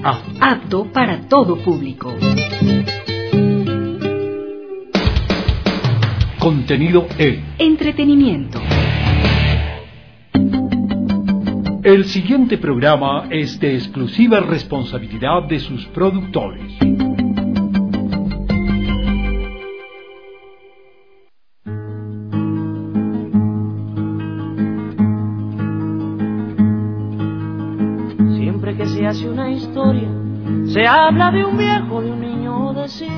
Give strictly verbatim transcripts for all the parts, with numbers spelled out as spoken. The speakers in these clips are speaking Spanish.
A. Apto para todo público. Contenido E. Entretenimiento. El siguiente programa es de exclusiva responsabilidad de sus productores. Siempre que se hace una historia, se habla de un viejo, de un niño, de sí.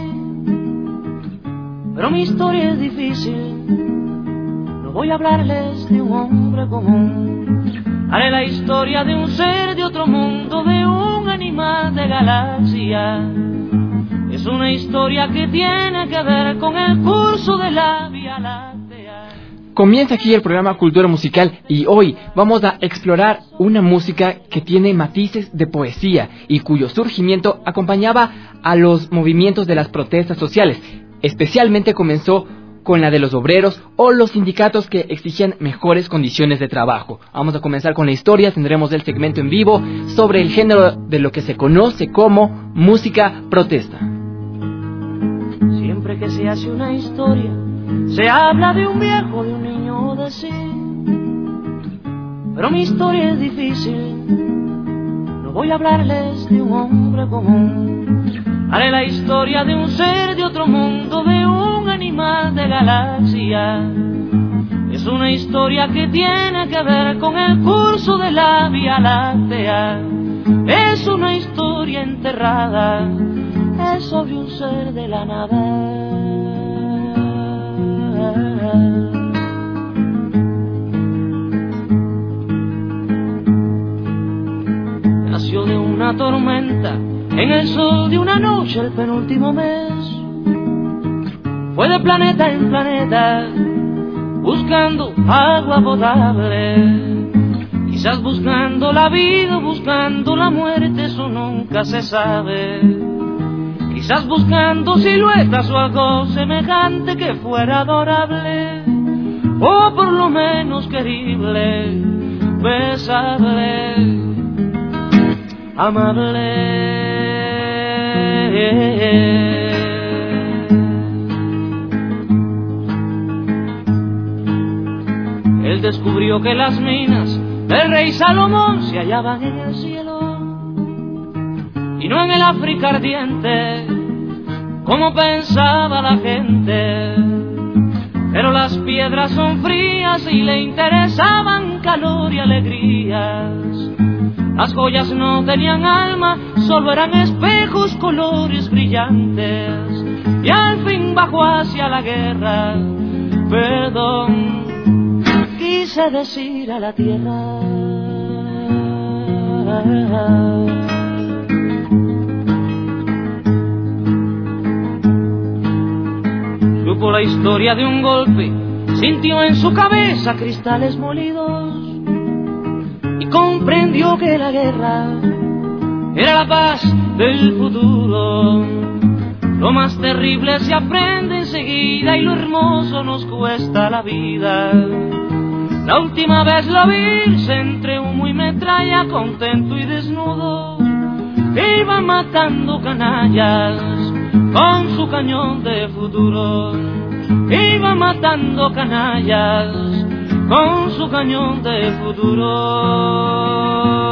Pero mi historia es difícil, no voy a hablarles de un hombre común. Haré la historia de un ser de otro mundo, de un animal de galaxia. Es una historia que tiene que ver con el curso de la Vía Láctea. Comienza aquí el programa Cultura Musical y hoy vamos a explorar una música que tiene matices de poesía y cuyo surgimiento acompañaba a los movimientos de las protestas sociales. Especialmente comenzó con la de los obreros o los sindicatos que exigían mejores condiciones de trabajo. Vamos a comenzar con la historia, tendremos el segmento en vivo sobre el género de lo que se conoce como música protesta. Siempre que se hace una historia, se habla de un viejo, de un niño, de sí. Pero mi historia es difícil, no voy a hablarles de un hombre común. Haré la historia de un ser de otro mundo, de un animal de galaxia. Es una historia que tiene que ver con el curso de la Vía Láctea. Es una historia enterrada, es sobre un ser de la nada. Nació de una tormenta, en el sol de una noche, el penúltimo mes. Fue de planeta en planeta, buscando agua potable. Quizás buscando la vida, buscando la muerte, eso nunca se sabe. Quizás buscando siluetas o algo semejante que fuera adorable, o por lo menos querible, besable, amable. Él descubrió que las minas del rey Salomón se hallaban en el cielo y no en el África ardiente, como pensaba la gente. Pero las piedras son frías y le interesaban calor y alegrías. Las joyas no tenían alma, solo eran espejos, colores brillantes. Y al fin bajó hacia la guerra, perdón, quise decir a la tierra. Supo la historia de un golpe, sintió en su cabeza cristales molidos y comprendió que la guerra era la paz del futuro. Lo más terrible se aprende enseguida y lo hermoso nos cuesta la vida. La última vez lo vi entre humo y metralla, contento y desnudo, iba matando canallas con su cañón de futuro. Iba matando canallas con su cañón de futuro.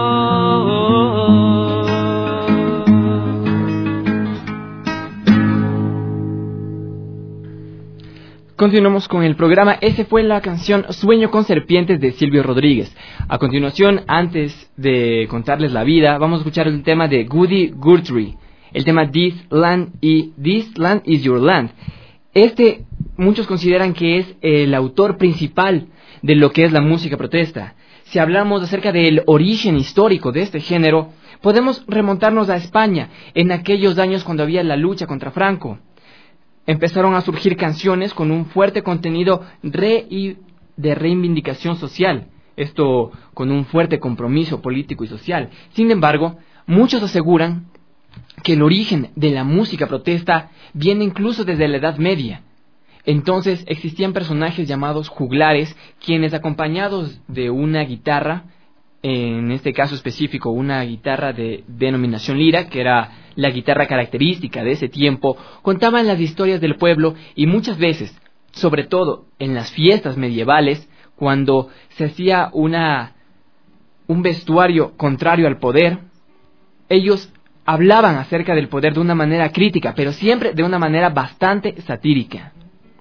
Continuamos con el programa. Esa fue la canción Sueño con serpientes de Silvio Rodríguez. A continuación, antes de contarles la vida, vamos a escuchar el tema de Woody Guthrie, el tema This Land, y This Land is Your Land. Este, muchos consideran que es el autor principal de lo que es la música protesta. Si hablamos acerca del origen histórico de este género, podemos remontarnos a España, en aquellos años cuando había la lucha contra Franco. Empezaron a surgir canciones con un fuerte contenido re y de reivindicación social, esto con un fuerte compromiso político y social. Sin embargo, muchos aseguran que el origen de la música protesta viene incluso desde la Edad Media. Entonces existían personajes llamados juglares, quienes acompañados de una guitarra en este caso específico una guitarra de denominación lira, que era la guitarra característica de ese tiempo, contaban las historias del pueblo y muchas veces, sobre todo en las fiestas medievales, cuando se hacía una, un vestuario contrario al poder, ellos hablaban acerca del poder de una manera crítica, pero siempre de una manera bastante satírica.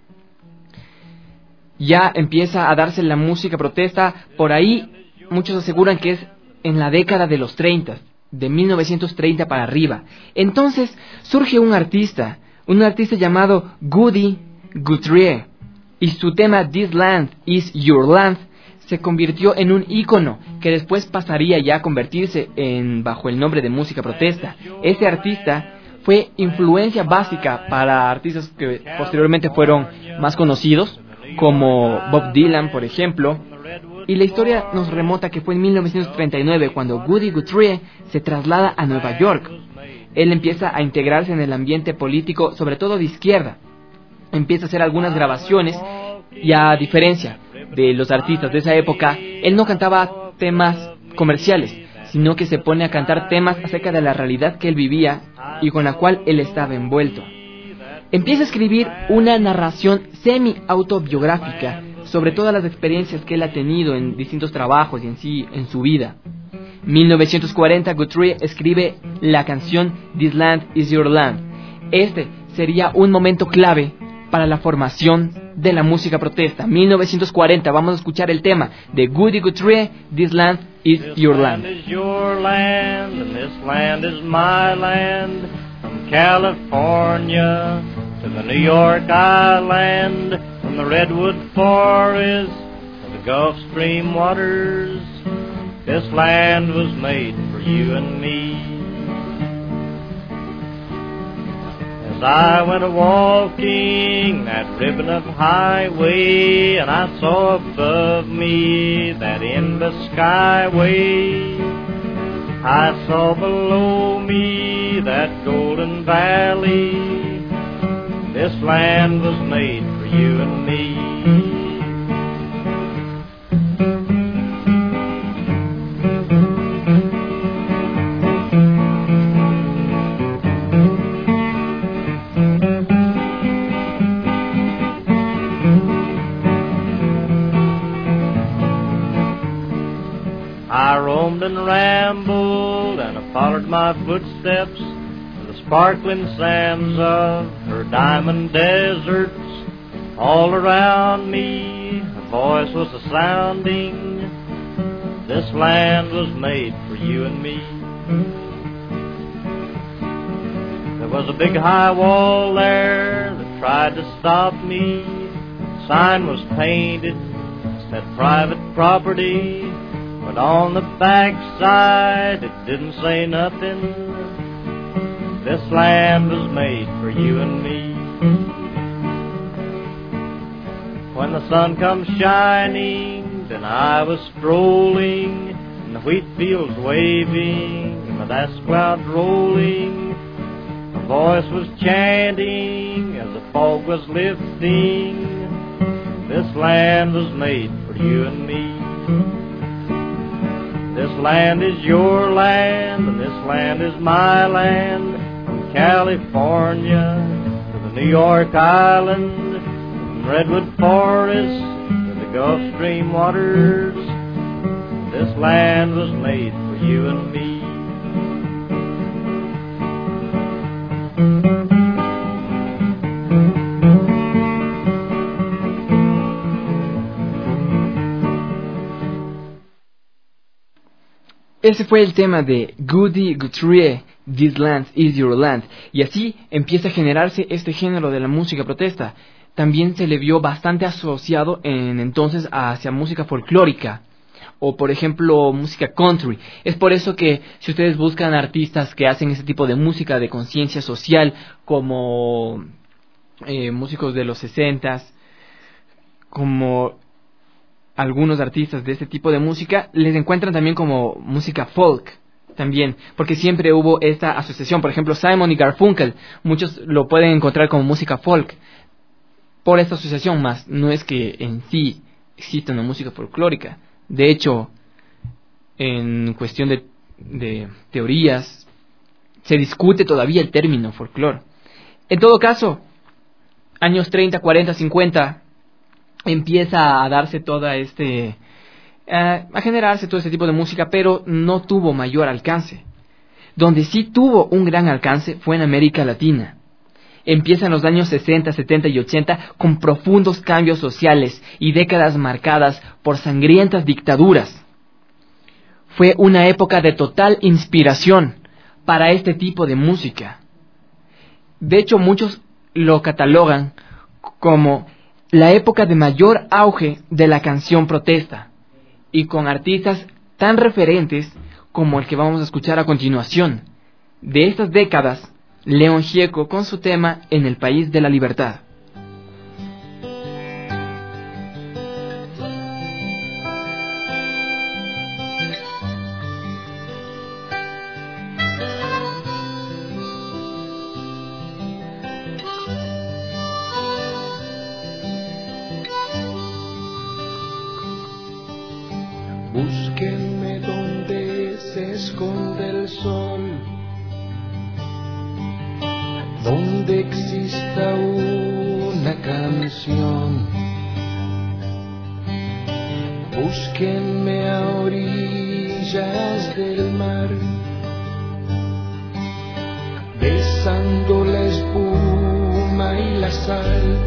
Ya empieza a darse la música protesta, por ahí muchos aseguran que es en la década de los treinta, de mil novecientos treinta para arriba. Entonces surge un artista, un artista llamado Woody Guthrie, y su tema This Land Is Your Land se convirtió en un ícono que después pasaría ya a convertirse en bajo el nombre de música protesta. Ese artista fue influencia básica para artistas que posteriormente fueron más conocidos, como Bob Dylan, por ejemplo. Y la historia nos remota que fue en mil novecientos treinta y nueve cuando Woody Guthrie se traslada a Nueva York. Él empieza a integrarse en el ambiente político, sobre todo de izquierda. Empieza a hacer algunas grabaciones y, a diferencia de los artistas de esa época, él no cantaba temas comerciales, sino que se pone a cantar temas acerca de la realidad que él vivía y con la cual él estaba envuelto. Empieza a escribir una narración semi-autobiográfica sobre todas las experiencias que él ha tenido en distintos trabajos y en sí en su vida. mil novecientos cuarenta, Guthrie escribe la canción This Land Is Your Land. Este sería un momento clave para la formación de la música protesta. mil novecientos cuarenta, vamos a escuchar el tema de Woody Guthrie, This Land Is Your Land. This land is your land, and this land is my land. From California to the New York Island, from the Redwood Forest to the Gulf Stream waters, this land was made for you and me. As I went a-walking that ribbon of highway, and I saw above me that endless skyway, I saw below me that golden valley. This land was made for you and me. I roamed and rambled, and I followed my footsteps in the sparkling sands of her diamond deserts. All around me a voice was a-sounding, this land was made for you and me. There was a big high wall there that tried to stop me. The sign was painted, said private property, but on the backside it didn't say nothing. This land was made for you and me. When the sun comes shining, then I was strolling, and the wheat fields waving, and the dust clouds rolling. A voice was chanting as the fog was lifting. This land was made for you and me. This land is your land, and this land is my land. From California to the New York Island, from Redwood Forest to the Gulf Stream waters, this land was made for you and me. Ese fue el tema de Woody Guthrie, This Land Is Your Land. Y así empieza a generarse este género de la música protesta. También se le vio bastante asociado en entonces hacia música folclórica, o por ejemplo música country. Es por eso que si ustedes buscan artistas que hacen ese tipo de música de conciencia social, como eh, músicos de los sesentas, como algunos artistas de este tipo de música, les encuentran también como música folk también, porque siempre hubo esta asociación. Por ejemplo, Simon y Garfunkel, muchos lo pueden encontrar como música folk por esta asociación, más no es que en sí exista una música folclórica. De hecho, en cuestión de, de teorías, se discute todavía el término folclore. En todo caso, años treinta, cuarenta, cincuenta, empieza a darse toda este, uh, a generarse todo este tipo de música, pero no tuvo mayor alcance. Donde sí tuvo un gran alcance fue en América Latina. Empiezan los años sesenta, setenta y ochenta con profundos cambios sociales y décadas marcadas por sangrientas dictaduras. Fue una época de total inspiración para este tipo de música. De hecho, muchos lo catalogan como la época de mayor auge de la canción protesta, y con artistas tan referentes como el que vamos a escuchar a continuación. De estas décadas, León Gieco con su tema En el País de la Libertad. Búsquenme donde se esconde el sol, donde exista una canción. Búsquenme a orillas del mar, besando la espuma y la sal.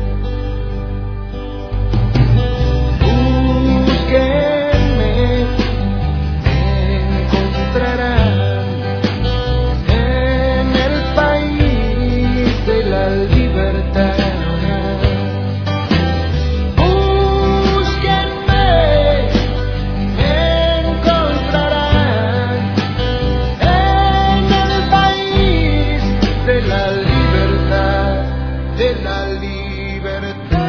Búsquenme, me encontrarán en el país de la libertad. Búsquenme, me encontrarán en el país de la libertad, de la libertad.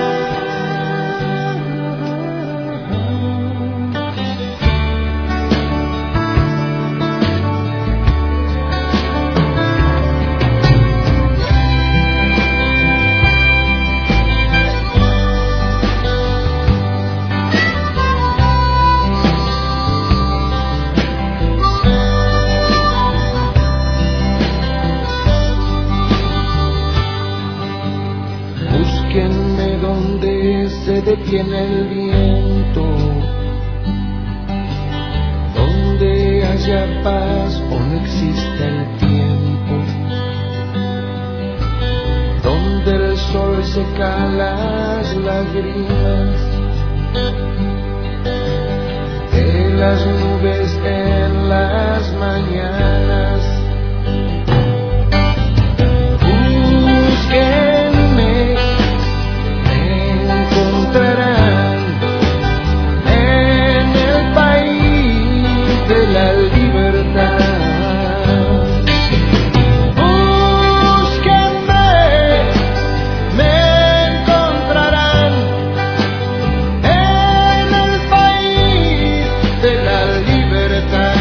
Búsquenme donde se detiene el viento, donde haya paz o no exista el tiempo, donde el sol seca las lágrimas de las nubes en las mañanas. Búsquenme, encontrarán en el país de la libertad. Búsquenme, me encontrarán en el país de la libertad.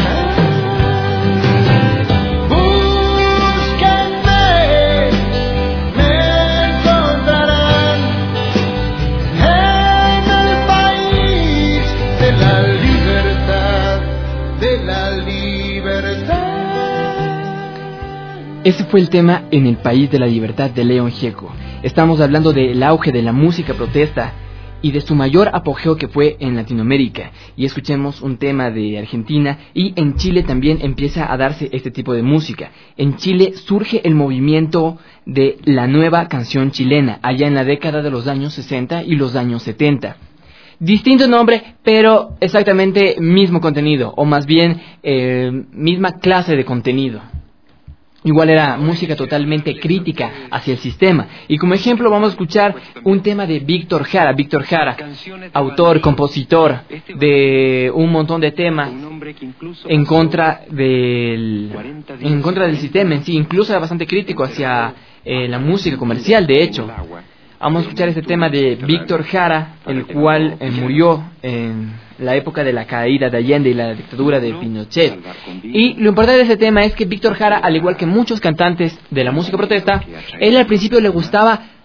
Ese fue el tema En el País de la Libertad de León Gieco. Estamos hablando del auge de la música protesta y de su mayor apogeo que fue en Latinoamérica. Y escuchemos un tema de Argentina, y en Chile también empieza a darse este tipo de música. En Chile surge el movimiento de la nueva canción chilena, allá en la década de los años sesenta y los años setenta. Distinto nombre, pero exactamente mismo contenido, o más bien eh, misma clase de contenido. Igual era música totalmente crítica hacia el sistema. Y como ejemplo vamos a escuchar un tema de Víctor Jara. Víctor Jara, autor, compositor de un montón de temas en contra del, en contra del sistema en sí. Incluso era bastante crítico hacia eh, la música comercial, de hecho. Vamos a escuchar este tema de Víctor Jara, el cual eh, murió en la época de la caída de Allende y la dictadura de Pinochet. Y lo importante de este tema es que Víctor Jara, al igual que muchos cantantes de la música protesta, él al principio le gustaba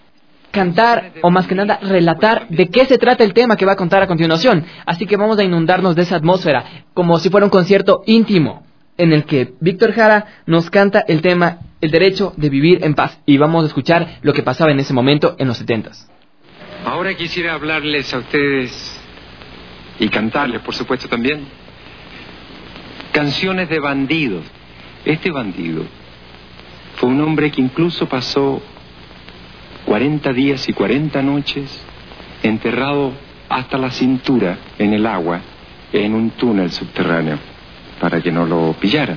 cantar, o más que nada relatar de qué se trata el tema que va a contar a continuación. Así que vamos a inundarnos de esa atmósfera, como si fuera un concierto íntimo, en el que Víctor Jara nos canta el tema El derecho de vivir en paz. Y vamos a escuchar lo que pasaba en ese momento en los setentas. Ahora quisiera hablarles a ustedes, y cantarles, por supuesto, también, canciones de bandidos. Este bandido fue un hombre que incluso pasó cuarenta días y cuarenta noches enterrado hasta la cintura en el agua, en un túnel subterráneo, para que no lo pillara.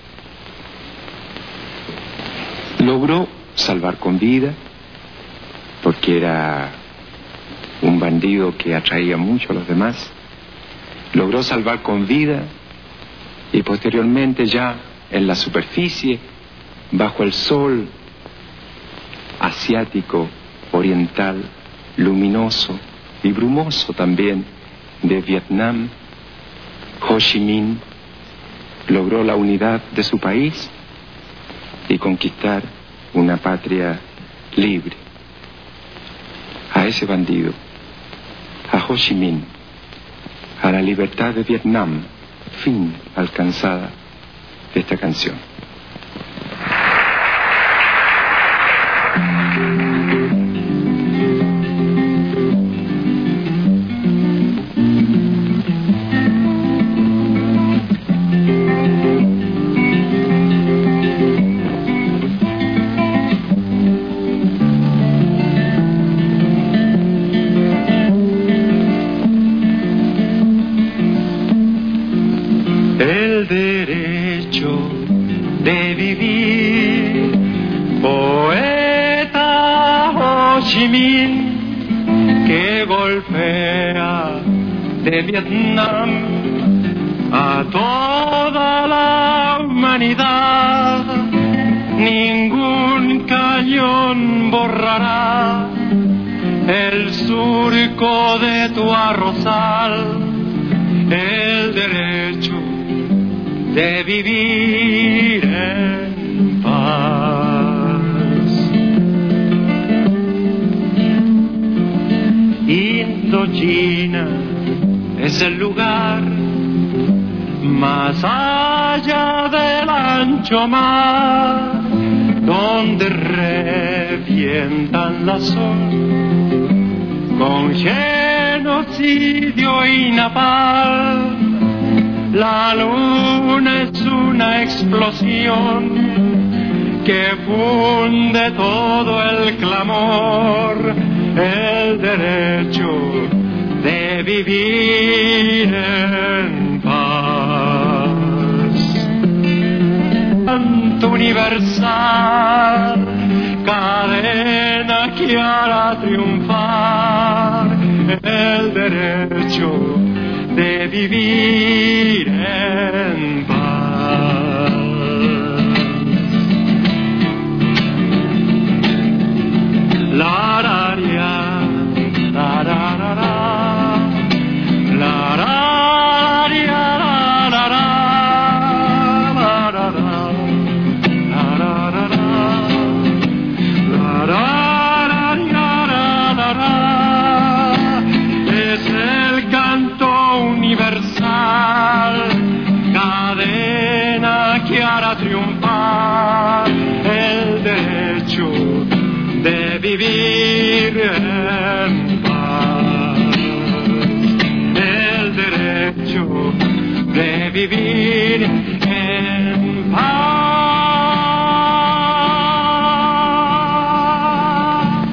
Logró salvar con vida, porque era un bandido que atraía mucho a los demás. Logró salvar con vida y posteriormente, ya en la superficie, bajo el sol asiático, oriental, luminoso y brumoso también de Vietnam, Ho Chi Minh logró la unidad de su país y conquistar una patria libre. A ese bandido, a Ho Chi Minh, a la libertad de Vietnam, fin alcanzada esta canción. El derecho de vivir, poeta Ho Chi Minh, que golpea de Vietnam a toda la humanidad. Ningún cañón borrará el surco de tu arrozal. El derecho de vivir en paz. Indochina es el lugar más allá del ancho mar, donde revientan la sol con genocidio y napalm. La luna es una explosión que funde todo el clamor, el derecho de vivir en paz. Canto universal, cadena que hará triunfar el derecho de vivir en paz. La la la la la la la la cadena que hará triunfar el derecho de vivir en paz, el derecho de vivir en paz.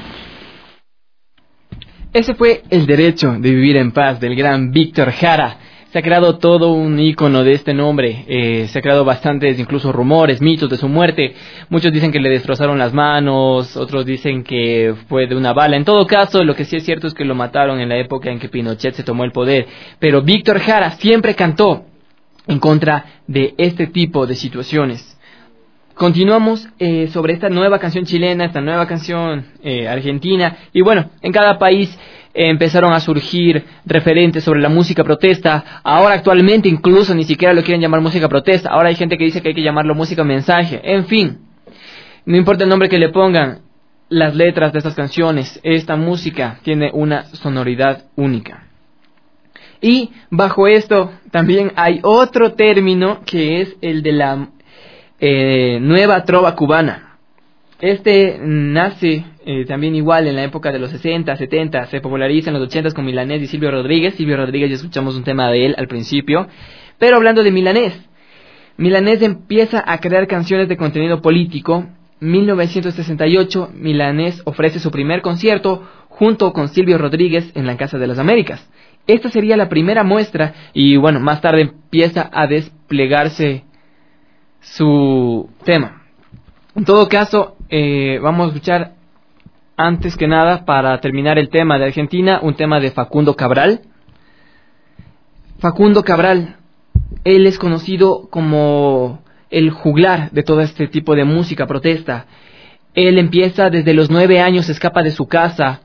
Ese fue El derecho de vivir en paz del gran Víctor Jara. Se ha creado todo un ícono de este nombre, eh, se ha creado bastantes incluso rumores, mitos de su muerte. Muchos dicen que le destrozaron las manos, otros dicen que fue de una bala. En todo caso, lo que sí es cierto es que lo mataron en la época en que Pinochet se tomó el poder. Pero Víctor Jara siempre cantó en contra de este tipo de situaciones. Continuamos eh, sobre esta nueva canción chilena, esta nueva canción eh, argentina. Y bueno, en cada país eh, empezaron a surgir referentes sobre la música protesta. Ahora actualmente incluso ni siquiera lo quieren llamar música protesta. Ahora hay gente que dice que hay que llamarlo música mensaje. En fin, no importa el nombre que le pongan, las letras de estas canciones. Esta música tiene una sonoridad única. Y bajo esto también hay otro término que es el de la eh, nueva trova cubana. Este nace eh, también igual en la época de los sesenta, setenta, se populariza en los ochenta con Milanés y Silvio Rodríguez. Silvio Rodríguez ya escuchamos un tema de él al principio. Pero hablando de Milanés, Milanés empieza a crear canciones de contenido político. mil novecientos sesenta y ocho, Milanés ofrece su primer concierto junto con Silvio Rodríguez en la Casa de las Américas. Esta sería la primera muestra y bueno, más tarde empieza a desplegarse su tema. En todo caso, eh, vamos a escuchar antes que nada, para terminar el tema de Argentina, un tema de Facundo Cabral. Facundo Cabral, él es conocido como el juglar de todo este tipo de música protesta. Él empieza desde los nueve años, escapa de su casa.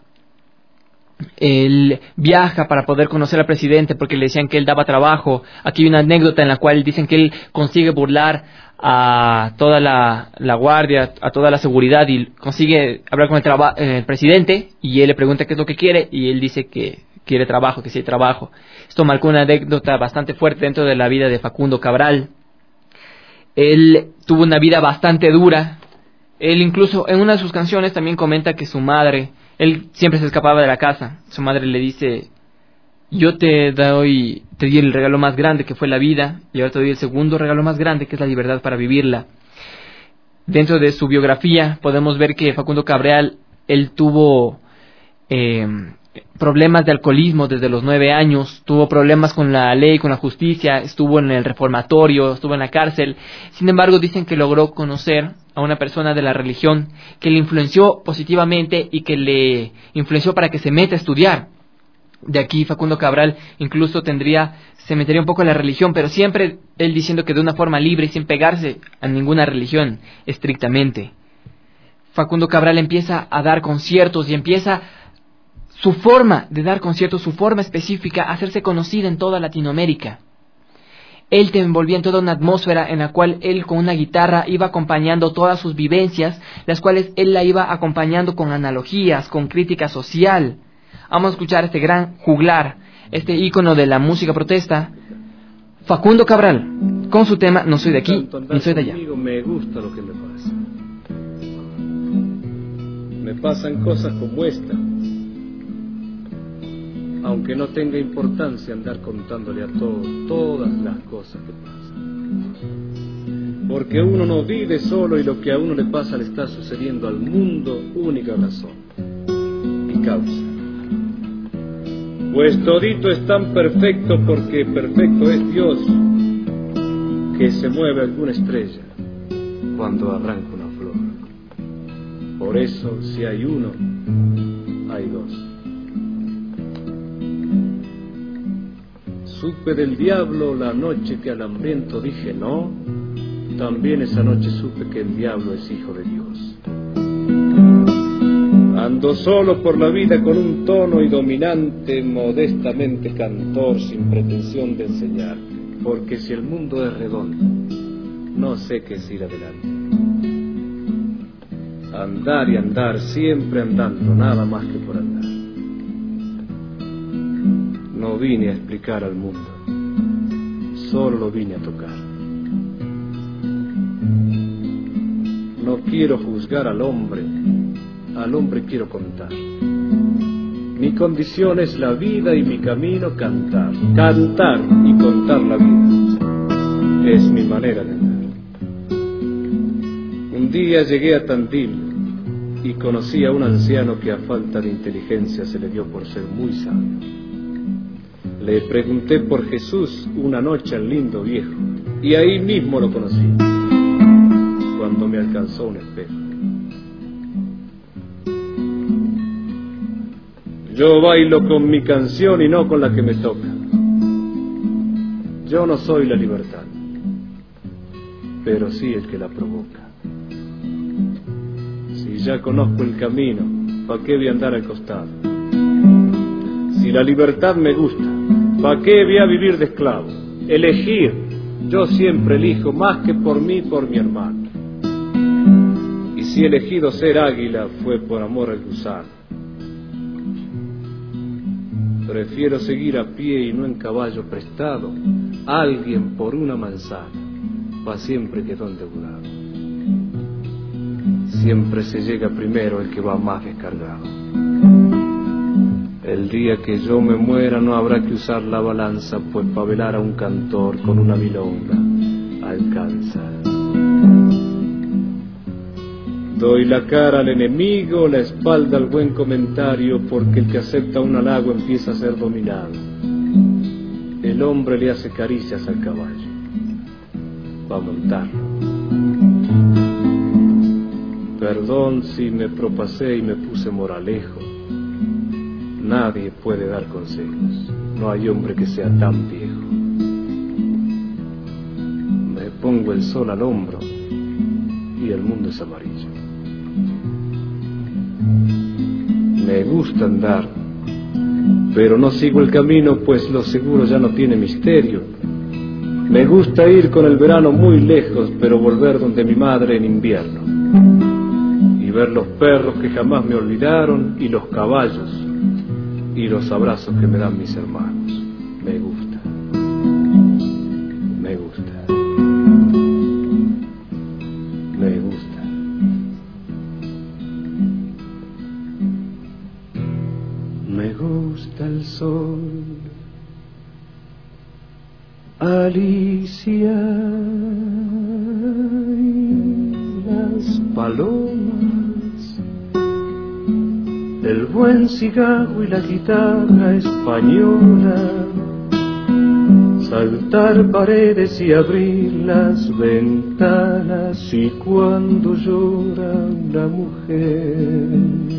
Él viaja para poder conocer al presidente porque le decían que él daba trabajo. Aquí hay una anécdota en la cual dicen que él consigue burlar a toda la, la guardia, a toda la seguridad, y consigue hablar con el, traba- el presidente, y él le pregunta qué es lo que quiere y él dice que quiere trabajo, que sí hay trabajo. Esto marcó una anécdota bastante fuerte dentro de la vida de Facundo Cabral. Él tuvo una vida bastante dura. Él incluso en una de sus canciones también comenta que su madre, él siempre se escapaba de la casa. Su madre le dice: yo te doy, te di el regalo más grande, que fue la vida, y ahora te doy el segundo regalo más grande, que es la libertad para vivirla. Dentro de su biografía podemos ver que Facundo Cabral, él tuvo eh, problemas de alcoholismo desde los nueve años, tuvo problemas con la ley, con la justicia, estuvo en el reformatorio, estuvo en la cárcel. Sin embargo, dicen que logró conocer a una persona de la religión que le influenció positivamente y que le influenció para que se meta a estudiar. De aquí Facundo Cabral incluso tendría, se metería un poco en la religión, pero siempre él diciendo que de una forma libre y sin pegarse a ninguna religión estrictamente. Facundo Cabral empieza a dar conciertos y empieza su forma de dar conciertos, su forma específica, a hacerse conocida en toda Latinoamérica. Él te envolvía en toda una atmósfera en la cual él con una guitarra iba acompañando todas sus vivencias, las cuales él la iba acompañando con analogías, con crítica social. Vamos a escuchar este gran juglar, este ícono de la música protesta, Facundo Cabral, con su tema No soy de aquí, ni soy de allá. Me gusta lo que me pasa. Me pasan cosas como esta, aunque no tenga importancia andar contándole a todos todas las cosas que pasan. Porque uno no vive solo y lo que a uno le pasa le está sucediendo al mundo, única razón y causa. Pues todito es tan perfecto porque perfecto es Dios, que se mueve alguna estrella cuando arranca una flor. Por eso, si hay uno, hay dos. Supe del diablo la noche que al hambriento dije no, también esa noche supe que el diablo es hijo de Dios. Ando solo por la vida con un tono y dominante, modestamente cantor, sin pretensión de enseñar, porque si el mundo es redondo, no sé qué es ir adelante. Andar y andar, siempre andando, nada más que por andar. No vine a explicar al mundo, solo lo vine a tocar. No quiero juzgar al hombre, al hombre quiero contar. Mi condición es la vida y mi camino cantar. Cantar y contar la vida es mi manera de andar. Un día llegué a Tandil y conocí a un anciano que a falta de inteligencia se le dio por ser muy sabio. Le pregunté por Jesús una noche al lindo viejo, y ahí mismo lo conocí, cuando me alcanzó un espejo. Yo bailo con mi canción y no con la que me toca. Yo no soy la libertad, pero sí el que la provoca. Si ya conozco el camino, ¿pa' qué voy a andar al costado? Si la libertad me gusta, ¿pa' qué voy a vivir de esclavo? Elegir, yo siempre elijo más que por mí, por mi hermano. Y si si he elegido ser águila fue por amor al gusano. Prefiero seguir a pie y no en caballo prestado, alguien por una manzana, pa' siempre quedó endeudado. Siempre se llega primero el que va más descargado. El día que yo me muera no habrá que usar la balanza, pues pa' velar a un cantor con una milonga alcanza. Doy la cara al enemigo, la espalda al buen comentario, porque el que acepta un halago empieza a ser dominado. El hombre le hace caricias al caballo, va a montarlo. Perdón si me propasé y me puse moralejo. Nadie puede dar consejos, no hay hombre que sea tan viejo. Me pongo el sol al hombro y el mundo es amarillo. Me gusta andar, pero no sigo el camino, pues lo seguro ya no tiene misterio. Me gusta ir con el verano muy lejos, pero volver donde mi madre en invierno. Y ver los perros que jamás me olvidaron, y los caballos, y los abrazos que me dan mis hermanos. Me gusta, me gusta, me gusta. Me gusta el sol, Alicia, y las palomas, el buen cigarro y la guitarra española, saltar paredes y abrir las ventanas, y cuando llora una mujer.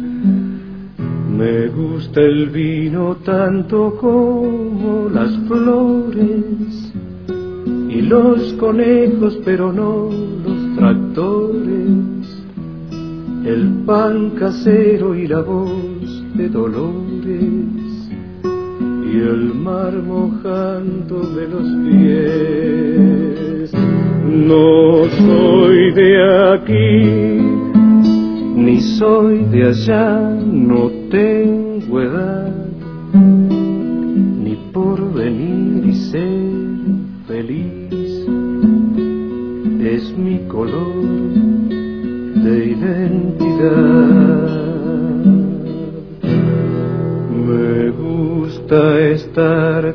Me gusta el vino tanto como las flores y los conejos, pero no los tractores, el pan casero y la voz de Dolores, y el mar mojándome los pies. No soy de aquí, ni soy de allá, no tengo edad, ni por venir y ser feliz. Es mi color de identidad. Me gusta estar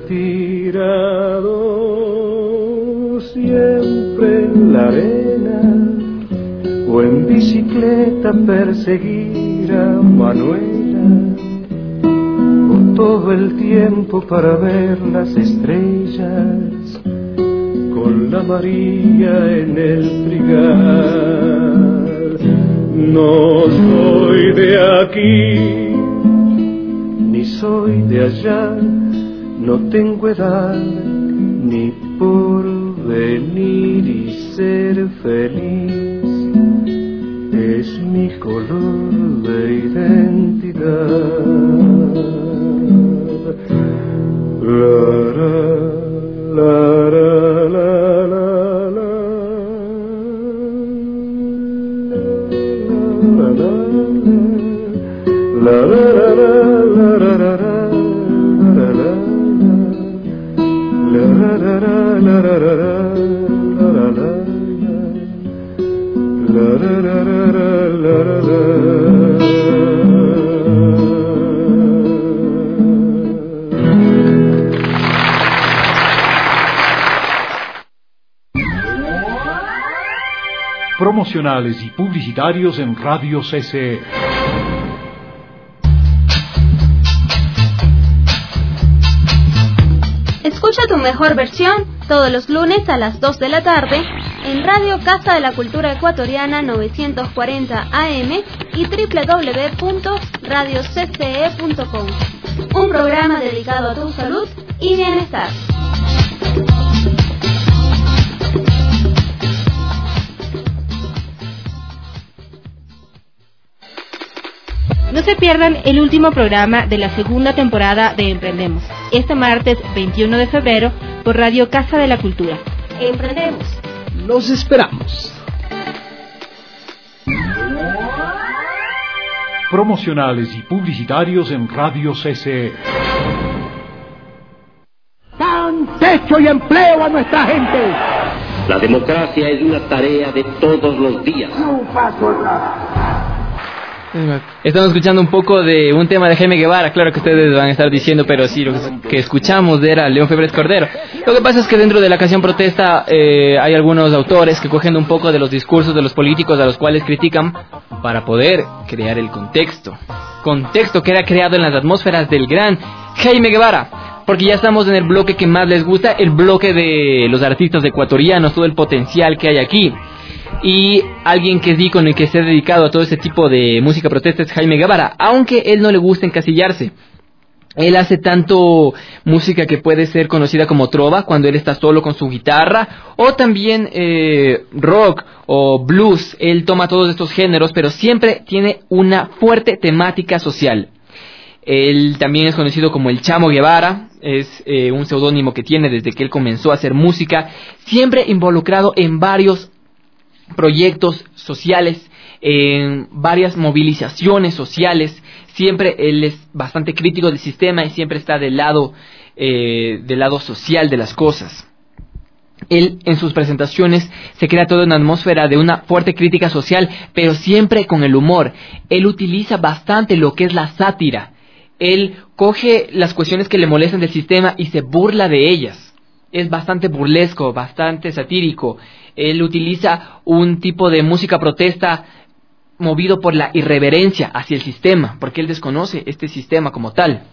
tirado siempre en la arena, o en bicicleta perseguir a Manuela, o todo el tiempo para ver las estrellas con la María en el trigal. No soy de aquí, ni soy de allá, no tengo edad, ni por venir y ser feliz. Es mi color de identidad. La, la, la, la, la, la, la, la, la, la, la, Promocionales y publicitarios en Radio C C E. Escucha tu mejor versión todos los lunes a las dos de la tarde en Radio Casa de la Cultura Ecuatoriana novecientos cuarenta A M y doble u doble u doble u punto radio c c e punto com. Un programa dedicado a tu salud y bienestar. No se pierdan el último programa de la segunda temporada de Emprendemos, este martes veintiuno de febrero por Radio Casa de la Cultura. Emprendemos. Los esperamos. promocionales y publicitarios en Radio C C E. Dan techo y empleo a nuestra gente. La democracia es una tarea de todos los días. Un paso atrás. Estamos escuchando un poco de un tema de Jaime Guevara. Claro que ustedes van a estar diciendo, pero sí, lo que escuchamos era León Febres Cordero. Lo que pasa es que dentro de la canción protesta eh, hay algunos autores que cogen un poco de los discursos de los políticos a los cuales critican para poder crear el contexto. Contexto que era creado en las atmósferas del gran Jaime Guevara. Porque ya estamos en el bloque que más les gusta, el bloque de los artistas ecuatorianos, todo el potencial que hay aquí. Y alguien que es ícono y que se ha dedicado a todo ese tipo de música protesta es Jaime Guevara, aunque él no le gusta encasillarse. Él hace tanto música que puede ser conocida como trova, cuando él está solo con su guitarra, o también eh, rock o blues. Él toma todos estos géneros, pero siempre tiene una fuerte temática social. Él también es conocido como el Chamo Guevara, es eh, un seudónimo que tiene desde que él comenzó a hacer música, siempre involucrado en varios proyectos sociales, en varias movilizaciones sociales. Siempre él es bastante crítico del sistema y siempre está del lado, eh, del lado social de las cosas. Él en sus presentaciones se crea toda una atmósfera de una fuerte crítica social, pero siempre con el humor. Él utiliza bastante lo que es la sátira. Él coge las cuestiones que le molestan del sistema y se burla de ellas. Es bastante burlesco, bastante satírico. Él utiliza un tipo de música protesta movido por la irreverencia hacia el sistema, porque él desconoce este sistema como tal.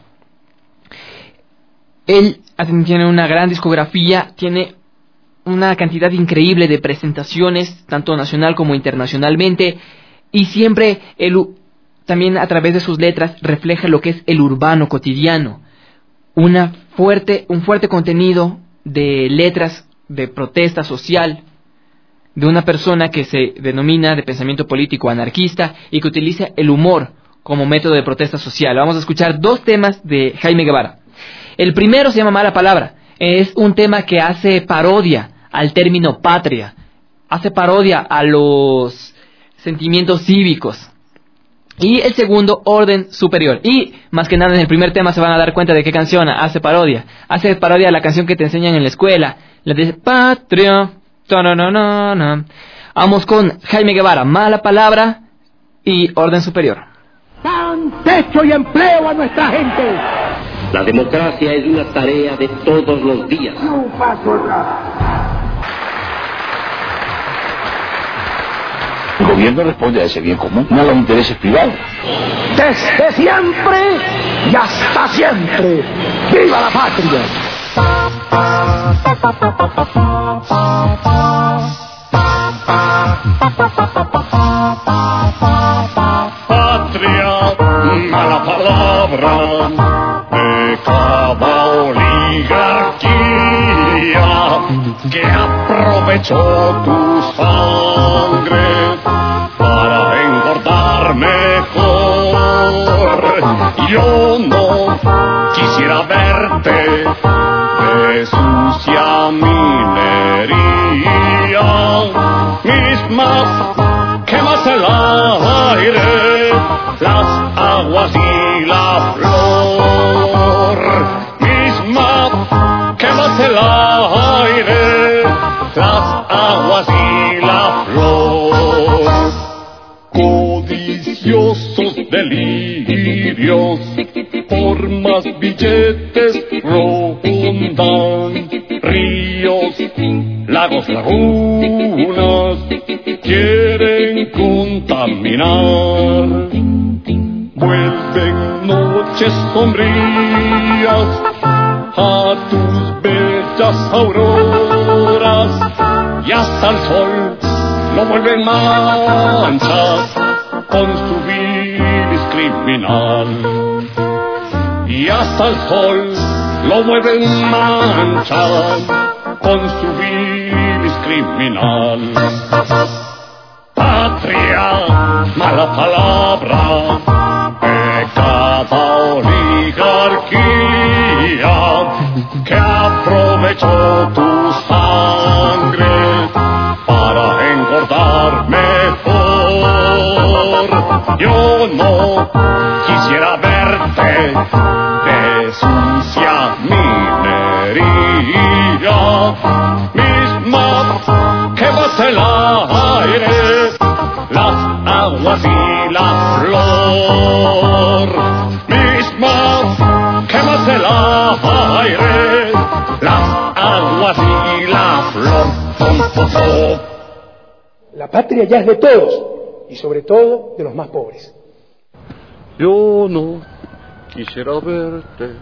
Él tiene una gran discografía, tiene una cantidad increíble de presentaciones, tanto nacional como internacionalmente, y siempre él también a través de sus letras refleja lo que es el urbano cotidiano. Una fuerte, un fuerte contenido de letras de protesta social, de una persona que se denomina de pensamiento político anarquista y que utiliza el humor como método de protesta social. Vamos a escuchar dos temas de Jaime Guevara. El primero se llama Mala Palabra. Es un tema que hace parodia al término patria, hace parodia a los sentimientos cívicos. Y el segundo, Orden Superior. Y más que nada en el primer tema se van a dar cuenta de qué canción hace parodia. Hace parodia a la canción que te enseñan en la escuela. Le dice patria. No, no, no, no. Vamos con Jaime Guevara, Mala Palabra y Orden Superior. Dan techo y empleo a nuestra gente. La democracia es una tarea de todos los días. Un paso atrás. El gobierno responde a ese bien común, no a los intereses privados. Desde siempre y hasta siempre. ¡Viva la patria! Patria, mala palabra, pecada oligarquía que aprovechó tu sangre para engordar mejor. Yo no quisiera verte de sucia minería, misma quemas el aire, las aguas y la flor, misma quemas el aire, las aguas y la flor. Codiciosos delirios por más billetes rondan ríos, lagos, lagunas, quieren contaminar. Vuelven noches sombrías a tus bellas auroras y hasta el sol lo vuelven manchas con su bilis criminal. Y hasta el sol lo vuelven manchas con su bilis criminal. Patria, mala palabra, pecada oligarquía que aprovechó tu sangre para engordar mejor. Yo no Quisiera verte de sucia minería, misma que vas el aire, las aguas y la flor, misma que vas el aire, las aguas y la flor. La patria ya es de todos, y sobre todo de los más pobres. Yo no quisiera verte.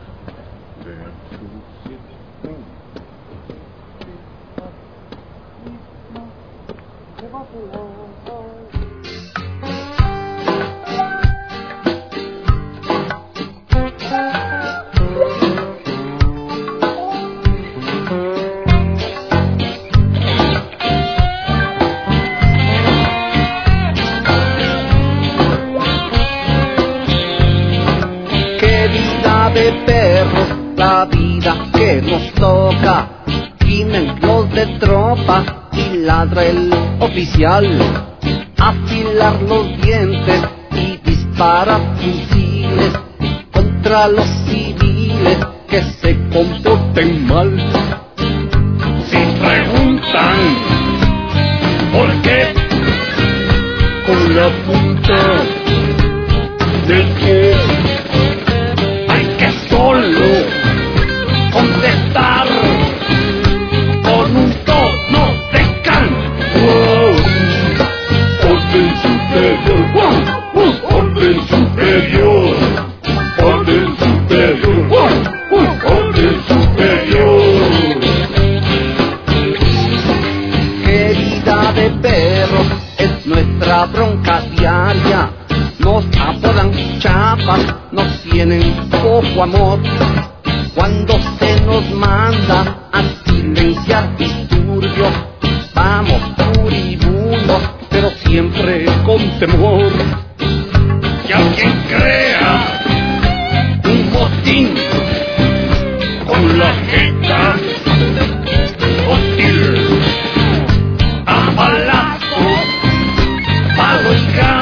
De perros, la vida que nos toca, vienen los de tropa y ladra el oficial, afilar los dientes y dispara fusiles contra los civiles que se comporten mal. Si preguntan por qué, con la punta del pie solo contestar con un tono de canto. Orden superior, orden superior, orden superior, orden superior. Querida de perros, es nuestra bronca diaria. Nos apodan chapas, nos tienen poco amor. Cuando se nos manda a silenciar disturbios, vamos furibundos, pero siempre con temor. Que alguien crea un motín con la jeta hostil, a balazo, palo y gas.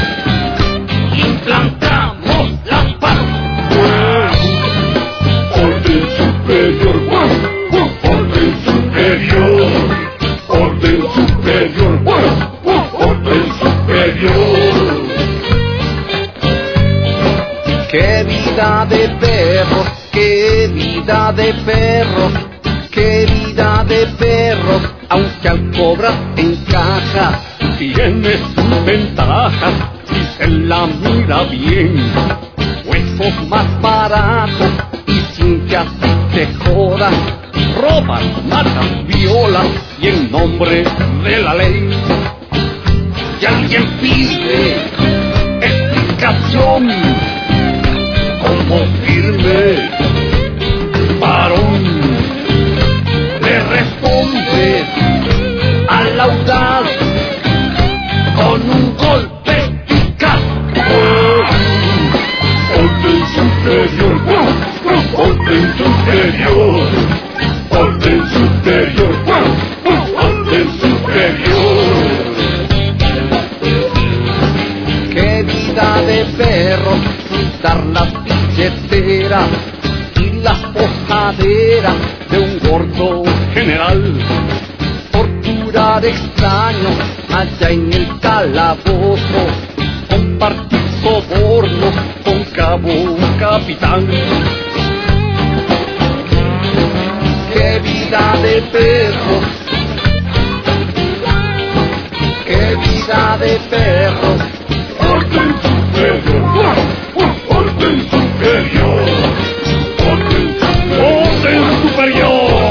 Implantamos las palas. Orden superior, orden superior, orden superior, orden superior. Qué vida de perros, qué vida de perros, qué vida de perros, aunque al cobrar en caja tiene sus ventajas. Si se la mira bien, huesos más baratos y sin que así te jodan, roban, matan, violan y en nombre de la ley. Si alguien pide explicación, como firme varón, le responde al audaz con un golpe. Orden superior, orden superior, orden superior, orden superior. Qué vida de perros, dar las billeteras y las posaderas de un gordo general. Torturar extraños allá en el calabozo, compartir sobornos con cabo capitán. Qué vida de perros, qué vida de perros. Orden superior, orden superior, orden superior,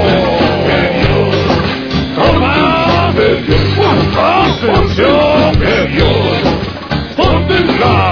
toma atención superior, orden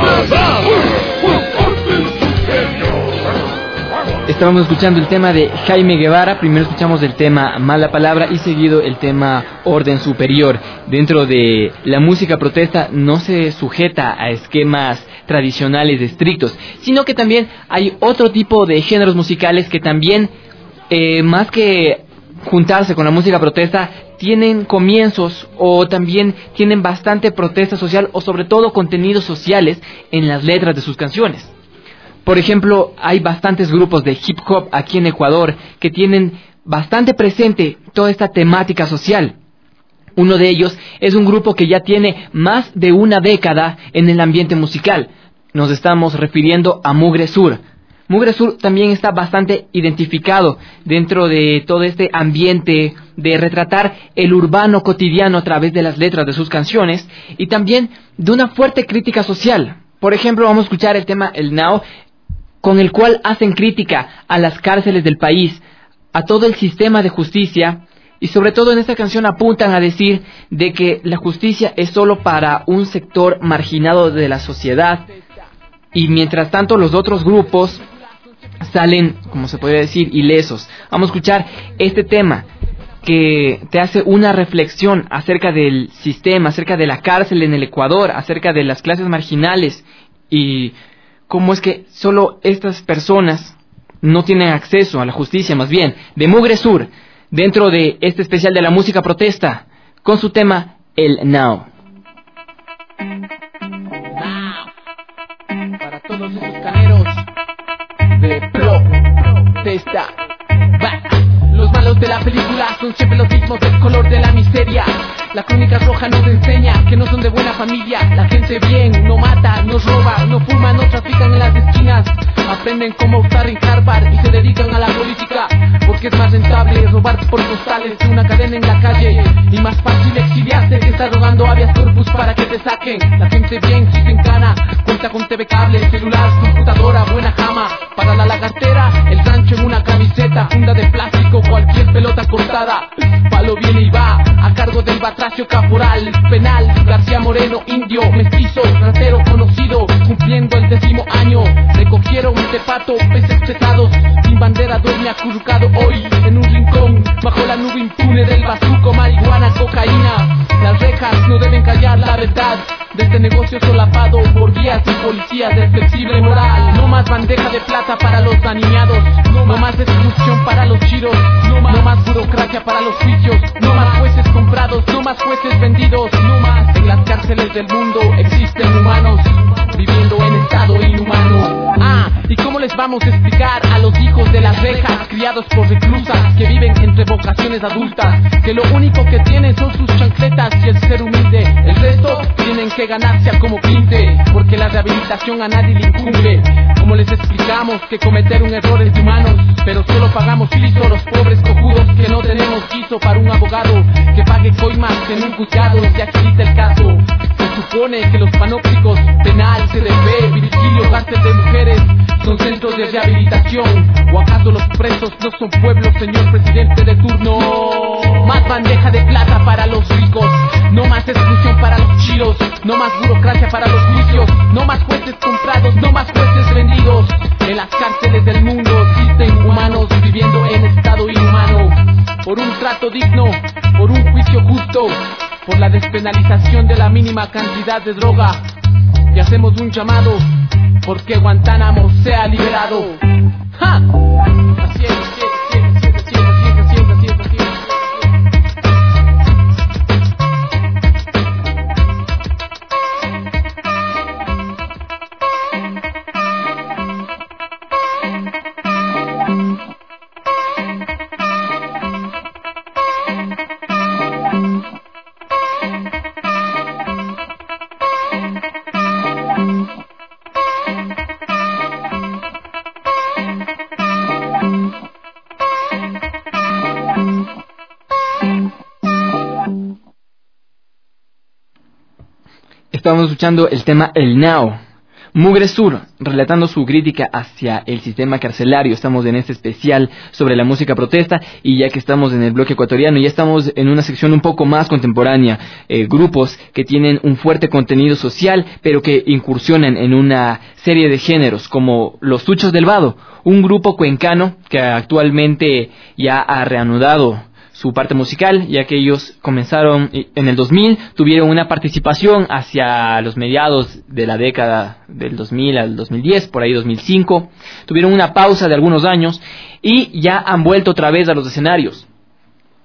Estábamos escuchando el tema de Jaime Guevara, primero escuchamos el tema Mala Palabra y seguido el tema Orden Superior. Dentro de la música protesta no se sujeta a esquemas tradicionales estrictos, sino que también hay otro tipo de géneros musicales que también, eh, más que juntarse con la música protesta tienen comienzos o también tienen bastante protesta social o sobre todo contenidos sociales en las letras de sus canciones. Por ejemplo, hay bastantes grupos de hip hop aquí en Ecuador que tienen bastante presente toda esta temática social. Uno de ellos es un grupo que ya tiene más de una década en el ambiente musical. Nos estamos refiriendo a Mugre Sur. Mugre Sur también está bastante identificado dentro de todo este ambiente de retratar el urbano cotidiano a través de las letras de sus canciones y también de una fuerte crítica social. Por ejemplo, vamos a escuchar el tema El Now, con el cual hacen crítica a las cárceles del país, a todo el sistema de justicia, y sobre todo en esta canción apuntan a decir de que la justicia es solo para un sector marginado de la sociedad, y mientras tanto los otros grupos salen, como se podría decir, ilesos. Vamos a escuchar este tema que te hace una reflexión acerca del sistema, acerca de la cárcel en el Ecuador, acerca de las clases marginales y cómo es que solo estas personas no tienen acceso a la justicia, más bien, de Mugre Sur, dentro de este especial de la música protesta, con su tema El Now. Now. Para todos esos caneros de protesta. Va. Los malos de la película son siempre los mismos del color de la miseria. La crónica roja nos enseña que no son de buena familia. La gente bien no mata, no roba, no fuma, no trafican en las esquinas. Aprenden cómo usar en Harvard y se dedican a la política, porque es más rentable robar por postales que una cadena en la calle, y más fácil exiliarse que estar robando habeas corpus para que te saquen. La gente bien sigue en cana, cuenta con T V cable, celular, computadora, buena jama. Para la lagartera, el rancho en una camiseta, funda de plástico, cualquier pelota cortada. Palo viene y va, a cargo del batracio caporal, penal, García Moreno, indio, mestizo, ratero conocido, cumpliendo el décimo año. Recogieron de pato, peces pesados, sin bandera duerme acurrucado hoy en un rincón, bajo la nube impune del bazuco, marihuana, cocaína. Las rejas no deben callar la verdad de este negocio solapado por guías y policías de flexible moral. No más bandeja de plata para los aniñados, no más exclusión para los chiros, no más burocracia para los juicios, no más jueces comprados, no más jueces vendidos, no más. En las cárceles del mundo existen humanos viviendo en estado inhumano. Ah, ¿y cómo les vamos a explicar a los hijos de las rejas, criados por reclusas, que viven entre vocaciones adultas, que lo único que tienen son sus chancletas y el ser humilde? El resto tienen que ganarse a como pinte, porque la rehabilitación a nadie le incumbe. ¿Cómo les explicamos que cometer un error es de humanos, pero solo pagamos piso los pobres cojudos que no tenemos guiso para un abogado que pague coimas en un juzgado y agilice el caso? Se supone que los panópticos, penal, C D P, Virgilio, cárcel de mujeres, son centros de rehabilitación. ¿O acaso los presos no son pueblos, señor presidente de turno? Más bandeja de plata para los ricos, no más exclusión para los chiros, no más burocracia para los juicios, no más jueces comprados, no más jueces vendidos. En las cárceles del mundo existen humanos viviendo en estado inhumano. Por un trato digno, por un juicio justo, por la despenalización de la mínima cantidad de droga. Y hacemos un llamado porque Guantánamo sea liberado. ¡Ja! Así es, así es, así es, así es, así es, así es, así es, así es. Estamos escuchando el tema El Now. Mugre Sur, relatando su crítica hacia el sistema carcelario. Estamos en este especial sobre la música protesta y ya que estamos en el bloque ecuatoriano, ya estamos en una sección un poco más contemporánea. Eh, grupos que tienen un fuerte contenido social, pero que incursionan en una serie de géneros, como Los Tuchos del Vado, un grupo cuencano que actualmente ya ha reanudado su parte musical, ya que ellos comenzaron en el dos mil, tuvieron una participación hacia los mediados de la década del dos mil al dos mil diez, por ahí dos mil cinco, tuvieron una pausa de algunos años y ya han vuelto otra vez a los escenarios.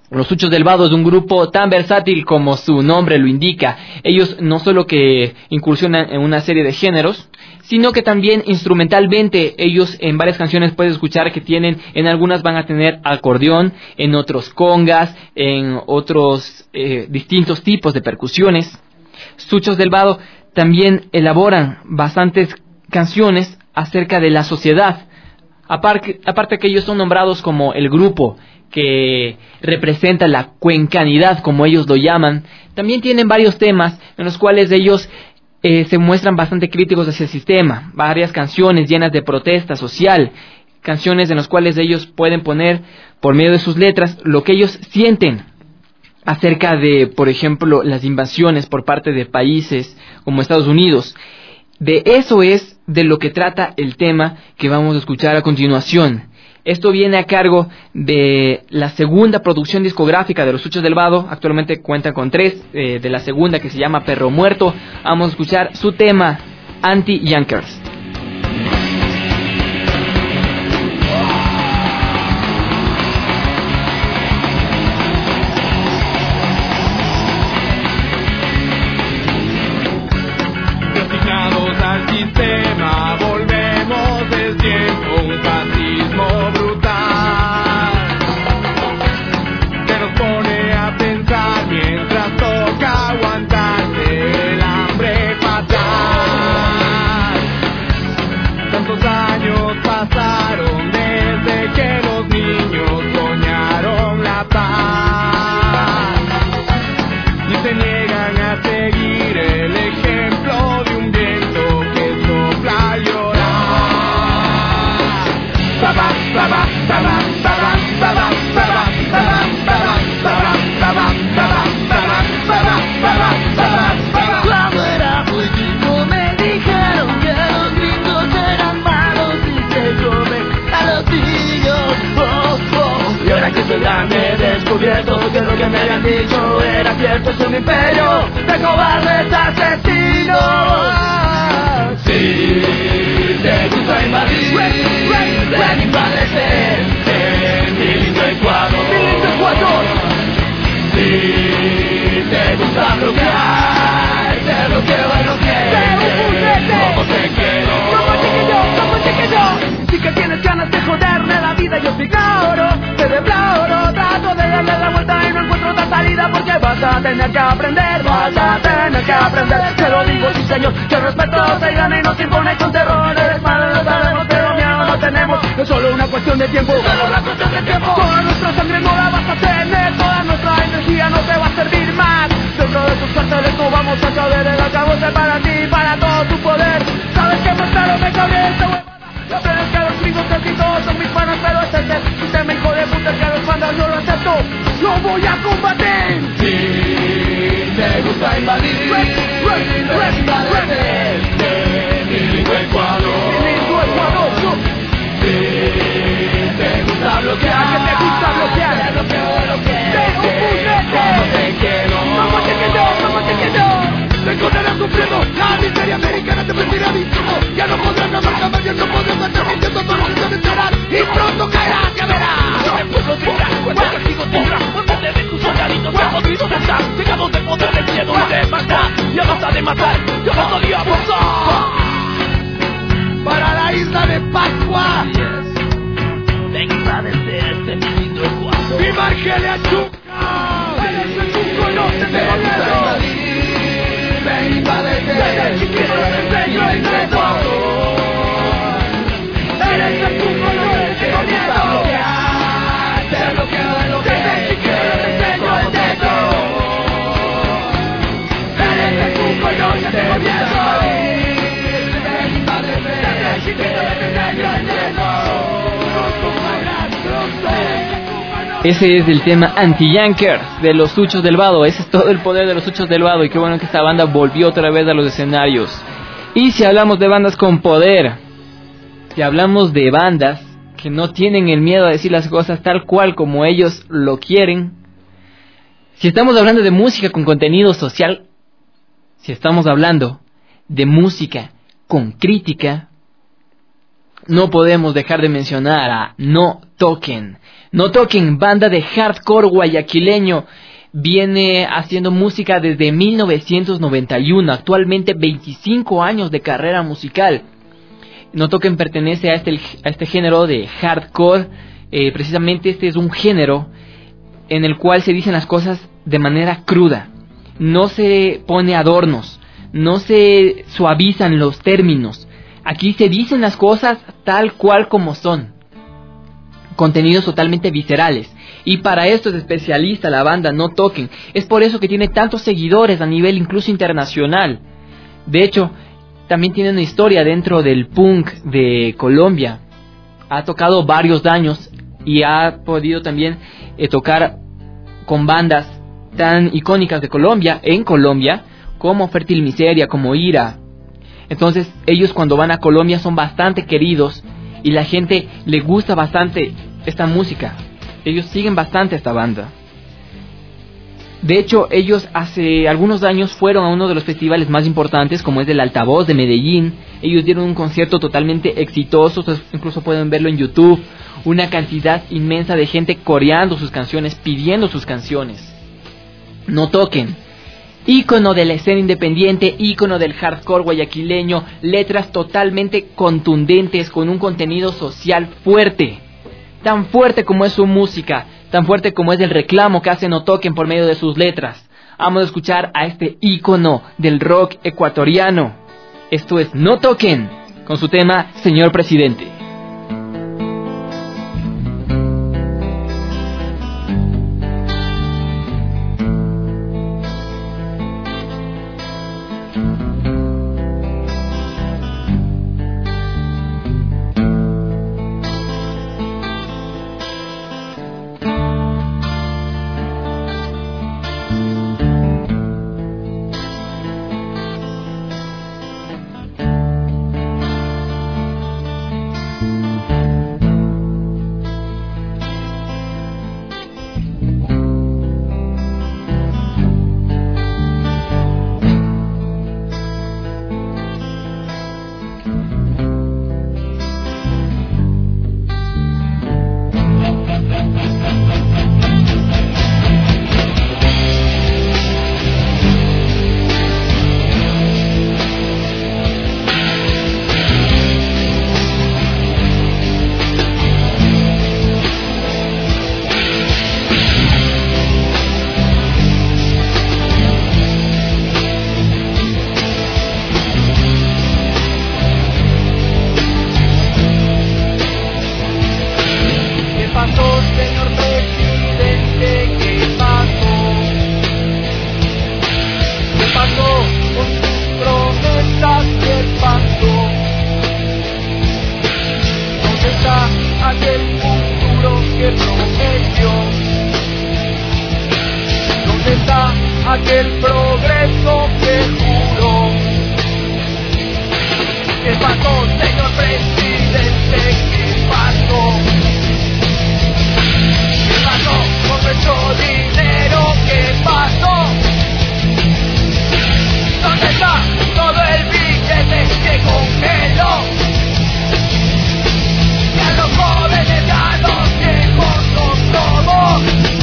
Los Suchos del Vado es un grupo tan versátil como su nombre lo indica. Ellos no solo que incursionan en una serie de géneros, sino que también instrumentalmente ellos en varias canciones puedes escuchar que tienen, en algunas van a tener acordeón, en otros congas, en otros eh, distintos tipos de percusiones. Suchos del Vado también elaboran bastantes canciones acerca de la sociedad. Aparte, aparte que ellos son nombrados como el grupo que representa la cuencanidad, como ellos lo llaman, también tienen varios temas en los cuales ellos eh, se muestran bastante críticos hacia el sistema, varias canciones llenas de protesta social, canciones en las cuales ellos pueden poner por medio de sus letras lo que ellos sienten acerca de, por ejemplo, las invasiones por parte de países como Estados Unidos. De eso es de lo que trata el tema que vamos a escuchar a continuación. Esto viene a cargo de la segunda producción discográfica de los Suchos del Vado. Actualmente cuentan con tres, eh, de la segunda, que se llama Perro Muerto. Vamos a escuchar su tema, Anti-Yankers. Resignados al sistema, volvemos del tiempo, un fascismo brutal que nos pone a pensar mientras toca aguantarse el hambre fatal. Tantos años pasaron desde que los niños soñaron la paz y se niegan a seguir el ejemplo de un viento que sopla a llorar. Baba, baba, baba, baba, baba, baba, baba, baba, baba, baba, baba, baba, baba, baba, baba, baba. Cuando era muy chico me dijeron que los gringos eran malos y se comen a los niños. Oh, oh. Y ahora que soy grande he descubierto que lo que me habían dicho era cierto. Es un imperio de cobardes asesinos. Si te gusta invadir, ven y padecer en mi lindo Ecuador. Si te gusta bloquear, te bloqueo en los pies. ¿Cómo te quiero? ¿Cómo te quiero? ¿Cómo te quiero? Si que tienes ganas de joderme la vida, yo te ignoro, te deploro, trato de darle la vuelta y no encuentro otra salida, porque vas a tener que aprender, vas a tener que aprender. Te lo digo, sí señor, que el respeto se gana y no se impone con terror. Eres malo, lo sabemos, pero miedo no tenemos. Es solo una cuestión de tiempo, solo una cuestión de tiempo. Toda nuestra sangre no la vas a tener, toda nuestra energía no te va a servir más. Dentro de tus carteles no vamos a caber, el acabose para ti, para todo tu poder. Sabes que más claro me cabré esta huevada. La pena es que los gringos de todos son mis panas, pero es el sistema hijo de puta que los manda, yo lo acepto, lo voy a combatir. Si te gusta invadir, ven y padecer de mi lindo Ecuador. Mi lindo Ecuador. Si te gusta bloquear, que te gusta bloquear, te bloqueo, bloqueo. Te opusete, como te quiero, como te quiero, como te quiero. Te encontrarás sufriendo, la miseria americana te permitirá visto. Ya no podrás amar jamás, ya no podrás estar mintiendo, todo lo que se enterarás. Y pronto caerás, ya verás. El pueblo tendrá, cuando el castigo tendrá. Cuando te ven tus soldaditos, ya podridos están. Llegados del poder del miedo y de maldad. Ya basta de matar, ya basta de avanzar. Para la isla de Pascua. Venga desde este mi lindo Ecuador. ¡Viva Argelia Chuca! Eres el Chuco, no te debes. Ven y padece, desde chiquito te enseño el Ecuador. Eres el Chuco, no te tengo miedo. Te bloqueo de lo que desde chiquito te enseño el Ecuador. Eres el Chuco, no te tengo miedo. Ven y padece, desde chiquito te enseño el Ecuador. Ese es el tema Anti-Yankers de los Suchos del Vado. Ese es todo el poder de los Suchos del Vado. Y qué bueno que esta banda volvió otra vez a los escenarios. Y si hablamos de bandas con poder, si hablamos de bandas que no tienen el miedo a decir las cosas tal cual como ellos lo quieren, si estamos hablando de música con contenido social, si estamos hablando de música con crítica, no podemos dejar de mencionar a No Toquen. No Toquen, banda de hardcore guayaquileño, viene haciendo música desde mil novecientos noventa y uno, actualmente veinticinco años de carrera musical. No Toquen pertenece a este, a este género de hardcore, eh, precisamente este es un género en el cual se dicen las cosas de manera cruda, no se pone adornos, no se suavizan los términos, aquí se dicen las cosas tal cual como son, contenidos totalmente viscerales, y para esto es especialista la banda No Toquen, es por eso que tiene tantos seguidores a nivel incluso internacional. De hecho, también tiene una historia dentro del punk de Colombia, ha tocado varios años y ha podido también eh, tocar con bandas tan icónicas de Colombia, en Colombia, como Fértil Miseria, como Ira. Entonces ellos cuando van a Colombia son bastante queridos y la gente le gusta bastante esta música, ellos siguen bastante esta banda. De hecho, ellos hace algunos años fueron a uno de los festivales más importantes, como es el Altavoz de Medellín. Ellos dieron un concierto totalmente exitoso, incluso pueden verlo en YouTube. Una cantidad inmensa de gente coreando sus canciones, pidiendo sus canciones. No Toquen, ícono de la escena independiente, ícono del hardcore guayaquileño, letras totalmente contundentes con un contenido social fuerte. Tan fuerte como es su música, tan fuerte como es el reclamo que hace No Toquen por medio de sus letras. Vamos a escuchar a este ícono del rock ecuatoriano. Esto es No Toquen, con su tema Señor Presidente. aquel progreso que juró. ¿Qué pasó, señor presidente? ¿Qué pasó? ¿Qué pasó con nuestro dinero? ¿Qué pasó? ¿Dónde está todo el billete que congeló? Ya los jóvenes, ya los viejos nos robó.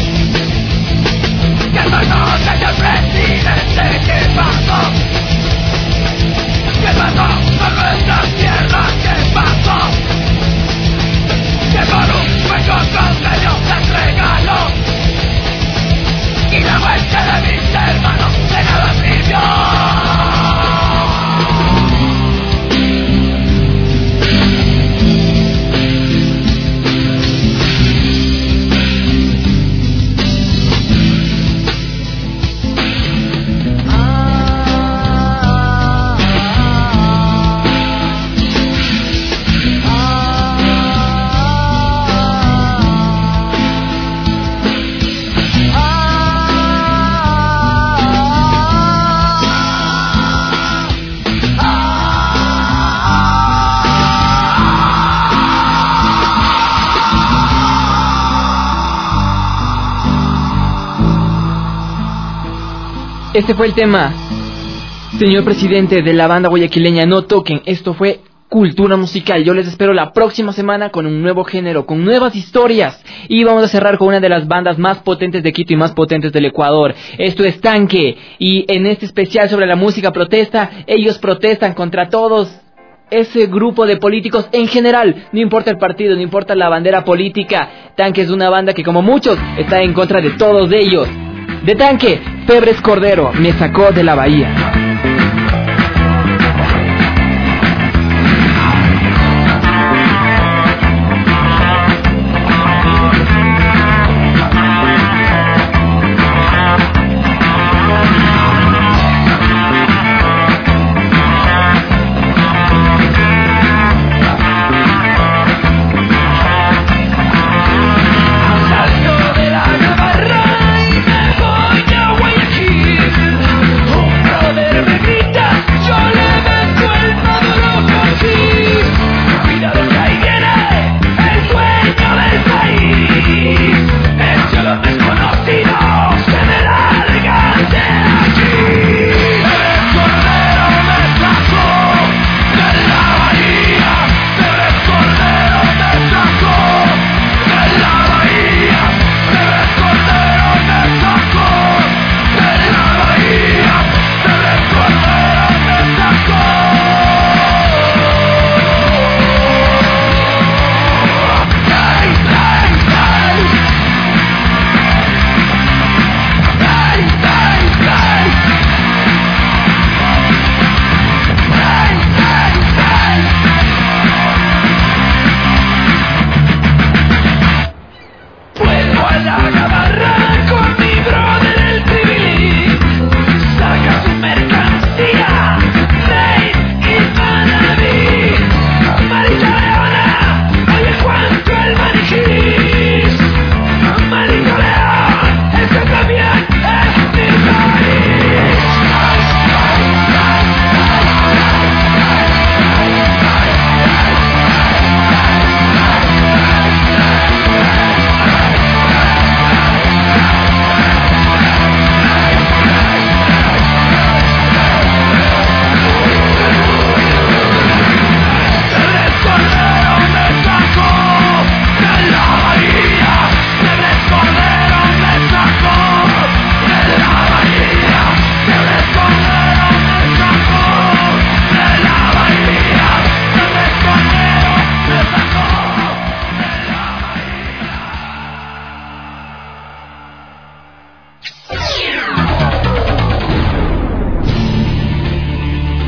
¿Qué pasó, señor presidente? ¿Qué pasó? ¿Qué pasó con nuestras tierras? ¿Qué pasó? Que por un hueco congelio las regaló. Y la muerte de mis hermanos de nada sirvió. Este fue el tema, señor presidente, de la banda guayaquileña No Toquen. Esto fue cultura musical. Yo les espero la próxima semana con un nuevo género, con nuevas historias. Y vamos a cerrar con una de las bandas más potentes de Quito y más potentes del Ecuador. Esto es Tanque. Y en este especial sobre la música protesta, ellos protestan contra todos ese grupo de políticos en general. No importa el partido, no importa la bandera política. Tanque es una banda que, como muchos, está en contra de todos ellos. De Tanque, Febres Cordero, Me sacó de la bahía.